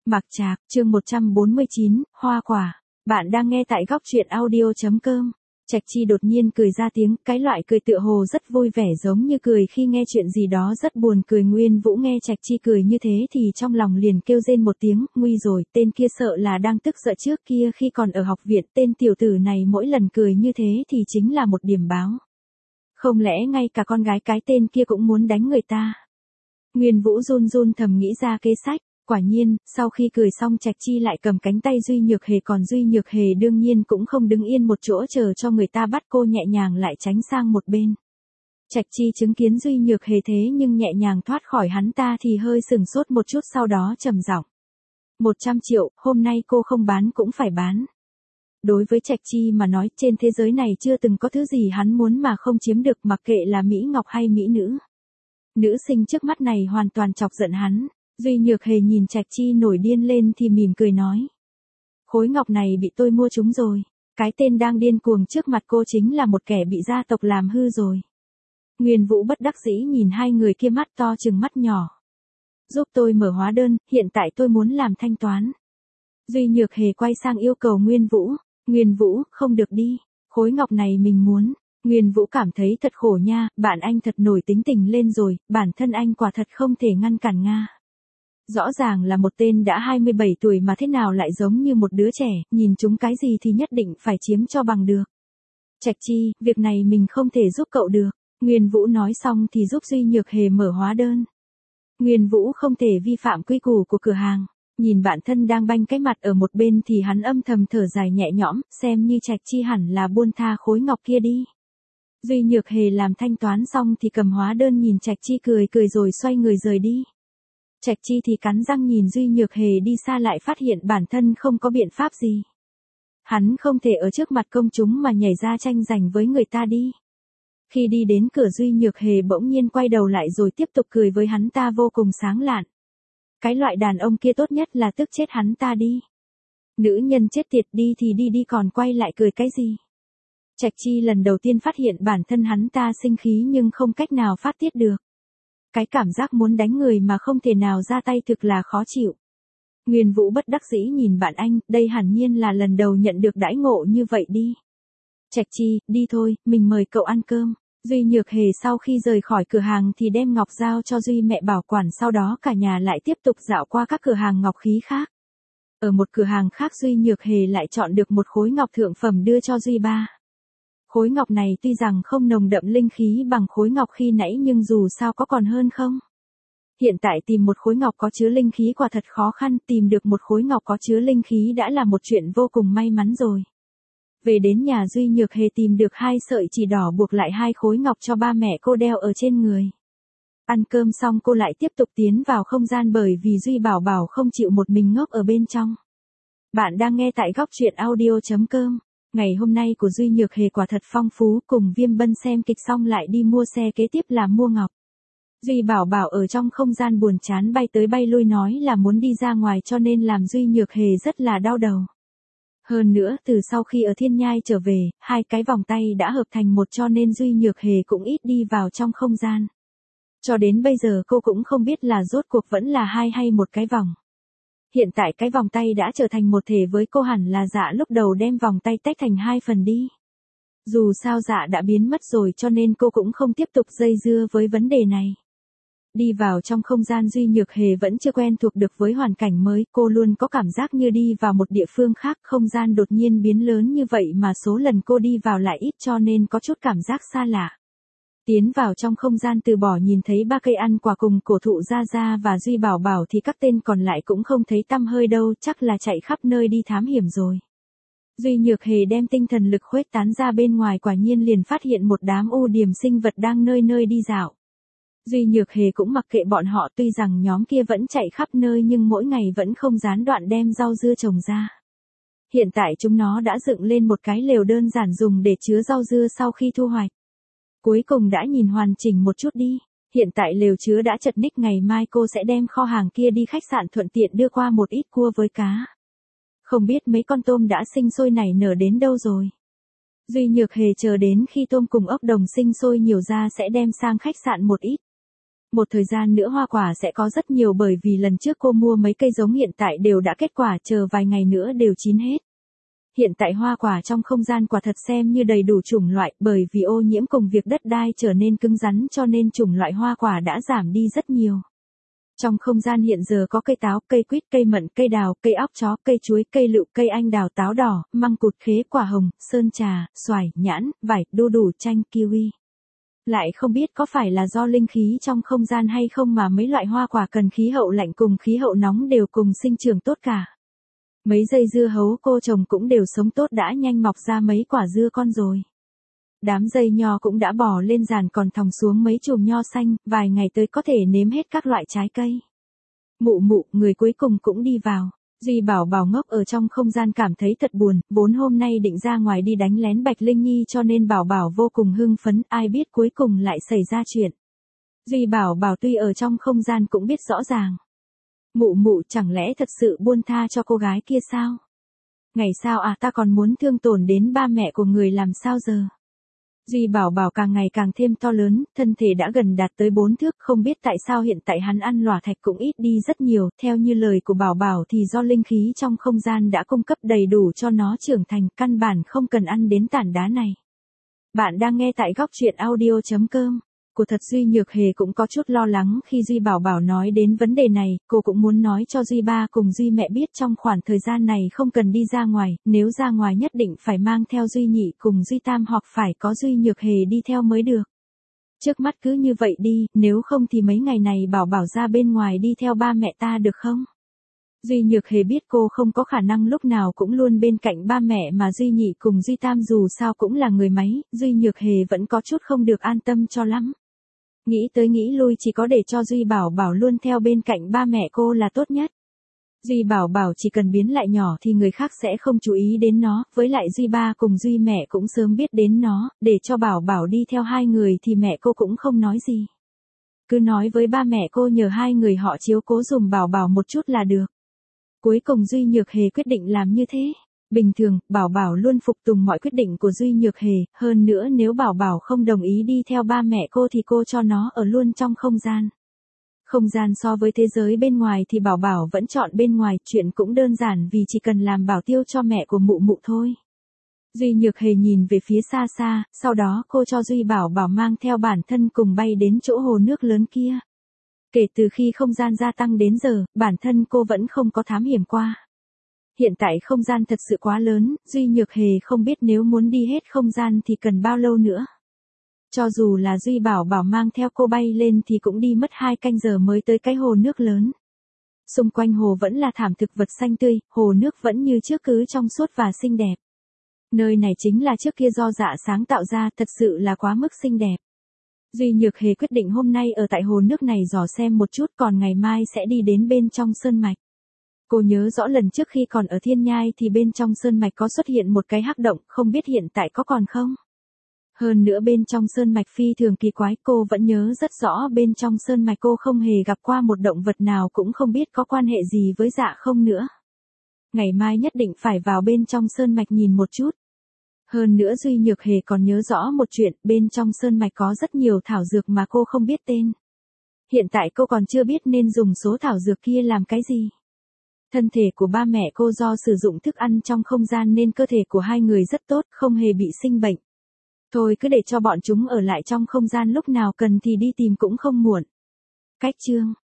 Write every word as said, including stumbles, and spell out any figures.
Mạc Trạc, chương một trăm bốn mươi chín, Hoa Quả. Bạn đang nghe tại góc truyện audio chấm com. Trạch Chi đột nhiên cười ra tiếng, cái loại cười tựa hồ rất vui vẻ giống như cười khi nghe chuyện gì đó rất buồn cười. Nguyên Vũ nghe Trạch Chi cười như thế thì trong lòng liền kêu rên một tiếng, nguy rồi, tên kia sợ là đang tức giận. Trước kia khi còn ở học viện, tên tiểu tử này mỗi lần cười như thế thì chính là một điểm báo. Không lẽ ngay cả con gái cái tên kia cũng muốn đánh người ta? Nguyên Vũ run run thầm nghĩ ra kế sách. Quả nhiên, sau khi cười xong Trạch Chi lại cầm cánh tay Duy Nhược Hề, còn Duy Nhược Hề đương nhiên cũng không đứng yên một chỗ chờ cho người ta bắt, cô nhẹ nhàng lại tránh sang một bên. Trạch Chi chứng kiến Duy Nhược Hề thế nhưng nhẹ nhàng thoát khỏi hắn ta thì hơi sừng sốt một chút, sau đó trầm giọng. một trăm triệu, hôm nay cô không bán cũng phải bán. Đối với Trạch Chi mà nói, trên thế giới này chưa từng có thứ gì hắn muốn mà không chiếm được, mặc kệ là mỹ ngọc hay mỹ nữ. Nữ sinh trước mắt này hoàn toàn chọc giận hắn. Duy Nhược Hề nhìn Trạch Chi nổi điên lên thì mỉm cười nói. Khối ngọc này bị tôi mua trúng rồi. Cái tên đang điên cuồng trước mặt cô chính là một kẻ bị gia tộc làm hư rồi. Nguyên Vũ bất đắc dĩ nhìn hai người kia mắt to chừng mắt nhỏ. Giúp tôi mở hóa đơn, hiện tại tôi muốn làm thanh toán. Duy Nhược Hề quay sang yêu cầu Nguyên Vũ. Nguyên Vũ, không được đi. Khối ngọc này mình muốn. Nguyên Vũ cảm thấy thật khổ nha, bạn anh thật nổi tính tình lên rồi, bản thân anh quả thật không thể ngăn cản Nga. Rõ ràng là một tên đã hai mươi bảy tuổi mà thế nào lại giống như một đứa trẻ, nhìn chúng cái gì thì nhất định phải chiếm cho bằng được. Trạch Chi, việc này mình không thể giúp cậu được. Nguyên Vũ nói xong thì giúp Duy Nhược Hề mở hóa đơn. Nguyên Vũ không thể vi phạm quy củ của cửa hàng. Nhìn bạn thân đang banh cái mặt ở một bên thì hắn âm thầm thở dài nhẹ nhõm, xem như Trạch Chi hẳn là buông tha khối ngọc kia đi. Duy Nhược Hề làm thanh toán xong thì cầm hóa đơn nhìn Trạch Chi cười cười rồi xoay người rời đi. Trạch Chi thì cắn răng nhìn Duy Nhược Hề đi xa, lại phát hiện bản thân không có biện pháp gì. Hắn không thể ở trước mặt công chúng mà nhảy ra tranh giành với người ta đi. Khi đi đến cửa Duy Nhược Hề bỗng nhiên quay đầu lại rồi tiếp tục cười với hắn ta vô cùng sáng lạn. Cái loại đàn ông kia tốt nhất là tức chết hắn ta đi. Nữ nhân chết tiệt, đi thì đi đi còn quay lại cười cái gì. Trạch Chi lần đầu tiên phát hiện bản thân hắn ta sinh khí nhưng không cách nào phát tiết được. Cái cảm giác muốn đánh người mà không thể nào ra tay thực là khó chịu. Nguyên Vũ bất đắc dĩ nhìn bạn anh, đây hẳn nhiên là lần đầu nhận được đãi ngộ như vậy đi. Trạch Chi, đi thôi, mình mời cậu ăn cơm. Duy Nhược Hề sau khi rời khỏi cửa hàng thì đem ngọc giao cho Duy mẹ bảo quản, sau đó cả nhà lại tiếp tục dạo qua các cửa hàng ngọc khí khác. Ở một cửa hàng khác Duy Nhược Hề lại chọn được một khối ngọc thượng phẩm đưa cho Duy ba. Khối ngọc này tuy rằng không nồng đậm linh khí bằng khối ngọc khi nãy nhưng dù sao có còn hơn không. Hiện tại tìm một khối ngọc có chứa linh khí quả thật khó khăn, tìm được một khối ngọc có chứa linh khí đã là một chuyện vô cùng may mắn rồi. Về đến nhà Duy Nhược Hề tìm được hai sợi chỉ đỏ buộc lại hai khối ngọc cho ba mẹ cô đeo ở trên người. Ăn cơm xong cô lại tiếp tục tiến vào không gian bởi vì Duy Bảo Bảo không chịu một mình ngốc ở bên trong. Bạn đang nghe tại góc truyện audio chấm com. Ngày hôm nay của Duy Nhược Hề quả thật phong phú, cùng Viêm Bân xem kịch xong lại đi mua xe, kế tiếp là mua ngọc. Duy Bảo Bảo ở trong không gian buồn chán bay tới bay lui nói là muốn đi ra ngoài cho nên làm Duy Nhược Hề rất là đau đầu. Hơn nữa từ sau khi ở Thiên Nhai trở về, hai cái vòng tay đã hợp thành một cho nên Duy Nhược Hề cũng ít đi vào trong không gian. Cho đến bây giờ cô cũng không biết là rốt cuộc vẫn là hai hay một cái vòng. Hiện tại cái vòng tay đã trở thành một thể với cô, hẳn là Dạ lúc đầu đem vòng tay tách thành hai phần đi. Dù sao Dạ đã biến mất rồi cho nên cô cũng không tiếp tục dây dưa với vấn đề này. Đi vào trong không gian Duy Nhược Hề vẫn chưa quen thuộc được với hoàn cảnh mới, cô luôn có cảm giác như đi vào một địa phương khác, không gian đột nhiên biến lớn như vậy mà số lần cô đi vào lại ít cho nên có chút cảm giác xa lạ. Tiến vào trong không gian từ bỏ nhìn thấy ba cây ăn quả cùng cổ thụ Gia Gia và Duy Bảo Bảo thì các tên còn lại cũng không thấy tăm hơi đâu, chắc là chạy khắp nơi đi thám hiểm rồi. Duy Nhược Hề đem tinh thần lực khuếch tán ra bên ngoài, quả nhiên liền phát hiện một đám u điềm sinh vật đang nơi nơi đi dạo. Duy Nhược Hề cũng mặc kệ bọn họ, tuy rằng nhóm kia vẫn chạy khắp nơi nhưng mỗi ngày vẫn không gián đoạn đem rau dưa trồng ra. Hiện tại chúng nó đã dựng lên một cái lều đơn giản dùng để chứa rau dưa sau khi thu hoạch. Cuối cùng đã nhìn hoàn chỉnh một chút đi. Hiện tại lều chứa đã chật ních, ngày mai cô sẽ đem kho hàng kia đi khách sạn thuận tiện đưa qua một ít cua với cá. Không biết mấy con tôm đã sinh sôi nảy nở đến đâu rồi. Duy Nhược Hề chờ đến khi tôm cùng ốc đồng sinh sôi nhiều ra sẽ đem sang khách sạn một ít. Một thời gian nữa hoa quả sẽ có rất nhiều bởi vì lần trước cô mua mấy cây giống hiện tại đều đã kết quả, chờ vài ngày nữa đều chín hết. Hiện tại hoa quả trong không gian quả thật xem như đầy đủ chủng loại, bởi vì ô nhiễm cùng việc đất đai trở nên cứng rắn cho nên chủng loại hoa quả đã giảm đi rất nhiều. Trong không gian hiện giờ có cây táo, cây quýt, cây mận, cây đào, cây óc chó, cây chuối, cây lựu, cây anh đào, táo đỏ, măng cụt, khế, quả hồng, sơn trà, xoài, nhãn, vải, đu đủ, chanh, kiwi. Lại không biết có phải là do linh khí trong không gian hay không mà mấy loại hoa quả cần khí hậu lạnh cùng khí hậu nóng đều cùng sinh trưởng tốt cả. Mấy dây dưa hấu cô trồng cũng đều sống tốt, đã nhanh mọc ra mấy quả dưa con rồi. Đám dây nho cũng đã bò lên giàn còn thòng xuống mấy chùm nho xanh, vài ngày tới có thể nếm hết các loại trái cây. Mụ mụ, người cuối cùng cũng đi vào. Duy Bảo Bảo ngốc ở trong không gian cảm thấy thật buồn, vốn hôm nay định ra ngoài đi đánh lén Bạch Linh Nhi cho nên Bảo Bảo vô cùng hưng phấn, ai biết cuối cùng lại xảy ra chuyện. Duy Bảo Bảo tuy ở trong không gian cũng biết rõ ràng. Mụ mụ, chẳng lẽ thật sự buông tha cho cô gái kia sao? Ngày sao à, ta còn muốn thương tổn đến ba mẹ của người làm sao giờ? Duy Bảo Bảo càng ngày càng thêm to lớn, thân thể đã gần đạt tới bốn thước, không biết tại sao hiện tại hắn ăn lòa thạch cũng ít đi rất nhiều, theo như lời của Bảo Bảo thì do linh khí trong không gian đã cung cấp đầy đủ cho nó trưởng thành, căn bản không cần ăn đến tảng đá này. Bạn đang nghe tại góc truyện audio chấm com. Cô thật Duy Nhược Hề cũng có chút lo lắng khi Duy Bảo Bảo nói đến vấn đề này, cô cũng muốn nói cho Duy ba cùng Duy mẹ biết trong khoảng thời gian này không cần đi ra ngoài, nếu ra ngoài nhất định phải mang theo Duy nhị cùng Duy tam hoặc phải có Duy Nhược Hề đi theo mới được. Trước mắt cứ như vậy đi, nếu không thì mấy ngày này Bảo Bảo ra bên ngoài đi theo ba mẹ ta được không? Duy Nhược Hề biết cô không có khả năng lúc nào cũng luôn bên cạnh ba mẹ mà Duy nhị cùng Duy tam dù sao cũng là người máy, Duy Nhược Hề vẫn có chút không được an tâm cho lắm. Nghĩ tới nghĩ lui chỉ có để cho Duy Bảo Bảo luôn theo bên cạnh ba mẹ cô là tốt nhất. Duy Bảo Bảo chỉ cần biến lại nhỏ thì người khác sẽ không chú ý đến nó, với lại Duy ba cùng Duy mẹ cũng sớm biết đến nó, để cho Bảo Bảo đi theo hai người thì mẹ cô cũng không nói gì. Cứ nói với ba mẹ cô nhờ hai người họ chiếu cố dùm Bảo Bảo một chút là được. Cuối cùng Duy Nhược Hề quyết định làm như thế. Bình thường, Bảo Bảo luôn phục tùng mọi quyết định của Duy Nhược Hề, hơn nữa nếu Bảo Bảo không đồng ý đi theo ba mẹ cô thì cô cho nó ở luôn trong không gian. Không gian so với thế giới bên ngoài thì Bảo Bảo vẫn chọn bên ngoài, chuyện cũng đơn giản vì chỉ cần làm bảo tiêu cho mẹ của mụ mụ thôi. Duy Nhược Hề nhìn về phía xa xa, sau đó cô cho Duy Bảo Bảo mang theo bản thân cùng bay đến chỗ hồ nước lớn kia. Kể từ khi không gian gia tăng đến giờ, bản thân cô vẫn không có thám hiểm qua. Hiện tại không gian thật sự quá lớn, Duy Nhược Hề không biết nếu muốn đi hết không gian thì cần bao lâu nữa. Cho dù là Duy Bảo Bảo mang theo cô bay lên thì cũng đi mất hai canh giờ mới tới cái hồ nước lớn. Xung quanh hồ vẫn là thảm thực vật xanh tươi, hồ nước vẫn như trước cứ trong suốt và xinh đẹp. Nơi này chính là trước kia do Dạ Sáng tạo ra, thật sự là quá mức xinh đẹp. Duy Nhược Hề quyết định hôm nay ở tại hồ nước này dò xem một chút, còn ngày mai sẽ đi đến bên trong sơn mạch. Cô nhớ rõ lần trước khi còn ở Thiên Nhai thì bên trong sơn mạch có xuất hiện một cái hắc động, không biết hiện tại có còn không? Hơn nữa bên trong sơn mạch phi thường kỳ quái, cô vẫn nhớ rất rõ bên trong sơn mạch cô không hề gặp qua một động vật nào, cũng không biết có quan hệ gì với Dạ Không nữa. Ngày mai nhất định phải vào bên trong sơn mạch nhìn một chút. Hơn nữa Duy Nhược Hề còn nhớ rõ một chuyện, bên trong sơn mạch có rất nhiều thảo dược mà cô không biết tên. Hiện tại cô còn chưa biết nên dùng số thảo dược kia làm cái gì. Thân thể của ba mẹ cô do sử dụng thức ăn trong không gian nên cơ thể của hai người rất tốt, không hề bị sinh bệnh. Thôi cứ để cho bọn chúng ở lại trong không gian, lúc nào cần thì đi tìm cũng không muộn. Cách chương